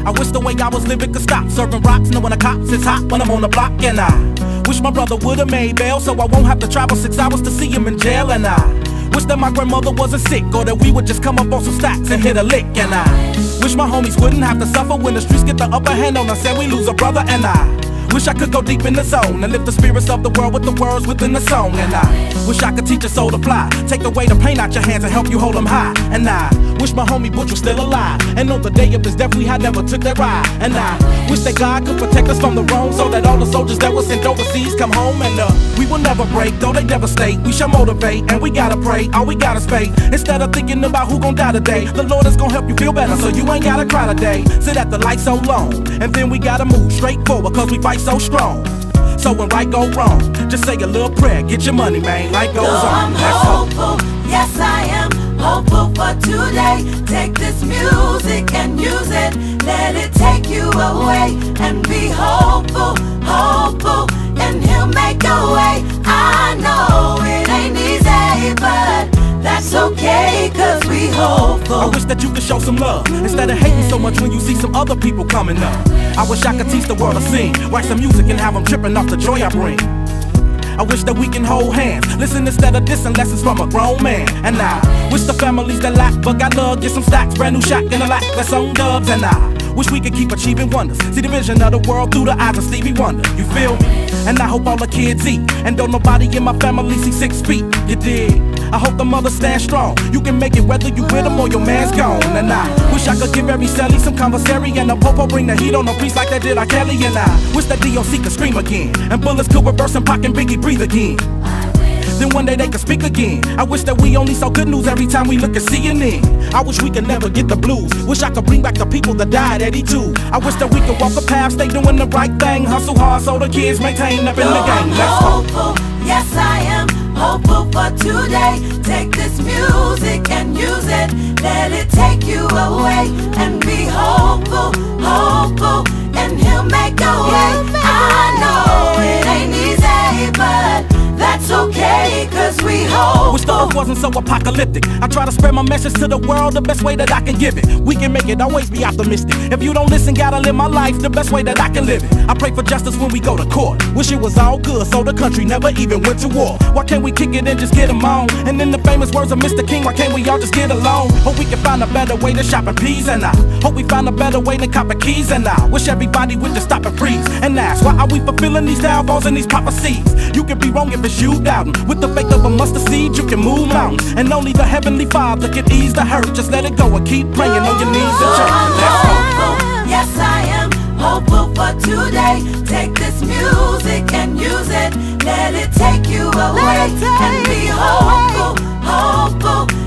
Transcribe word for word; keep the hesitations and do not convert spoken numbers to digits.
I wish the way I was living could stop. Serving rocks, knowing the cops is hot when I'm on the block. And I wish my brother would've made bail, so I won't have to travel six hours to see him in jail. And I wish that my grandmother wasn't sick, or that we would just come up on some stacks and hit a lick. And I wish my homies wouldn't have to suffer when the streets get the upper hand on us and we lose a brother. And I wish I could go deep in the zone and lift the spirits of the world with the words within the song. And I wish I could teach a soul to fly, take away the pain out your hands and help you hold them high. And I wish my homie Butch was still alive, and on the day of his death we had never took that ride. And I wish that God could protect us from the wrong, so that all the soldiers that were sent overseas come home. And uh, we will never break, though they devastate. We shall motivate, and we gotta pray, all we gotta spay. Instead of thinking about who gon' die today, the Lord is gon' help you feel better, so you ain't gotta cry today. Sit at the light so long, and then we gotta move straight forward, cause we fight so strong. So when right go wrong, just say a little prayer, get your money, man, life goes so on. I'm hopeful, yes I am hopeful for today. Take this music and use it, let it take you away. And be hopeful, hopeful, and he'll make a way. I know it ain't easy, but that's okay, cause we hopeful. I wish that you could show some love, instead of hating so much when you see some other people coming up. I wish I could teach the world to sing, write some music and have them tripping off the joy I bring. I wish that we can hold hands, listen instead of dissing, lessons from a grown man. And I wish the families that lack but got love get some stacks, brand new shotgun a lack, that's on dubs. And I wish we could keep achieving wonders, see the vision of the world through the eyes of Stevie Wonder. You feel me? And I hope all the kids eat, and don't nobody in my family see six feet. You dig? I hope the mothers stand strong. You can make it whether you with them or your man's gone. And I wish I could give every celly some commissary, and a popo bring the heat on the priest like they did R. Kelly. And I wish that D O C could scream again, and bullets could reverse and Pac and Biggie breathe again. Then one day they could speak again. I wish that we only saw good news every time we look at C N N. I wish we could never get the blues. Wish I could bring back the people that died at eighty-two. I wish that we could walk a path, stay doing the right thing, hustle hard so the kids maintain up in the game. Let's go. Hopeful, yes I am hopeful for today. Take this music and use it, let it take you away. And be hopeful, hopeful, and he'll make a way. I know it ain't easy, but that's okay, cause we hope. Wish the earth wasn't so apocalyptic. I try to spread my message to the world the best way that I can give it. We can make it, always be optimistic. If you don't listen, gotta live my life the best way that I can live it. I pray for justice when we go to court. Wish it was all good so the country never even went to war. Why can't we kick it and just get them on? And in the famous words of Mister King, why can't we all just get along? Hope we can find a better way to shop in peas. And I hope we find a better way than copping keys. And I wish everybody would just stop and freeze and ask, why are we fulfilling these downfalls and these prophecies? You can be wrong if it's you doubting. With the faith of a mustard seed, you can move mountains, and only the Heavenly Father can ease the hurt. Just let it go and keep praying on your knees and church. Let's hopeful, yes I am hopeful for today. Take this music and use it, let it take you away. And be hopeful, hopeful,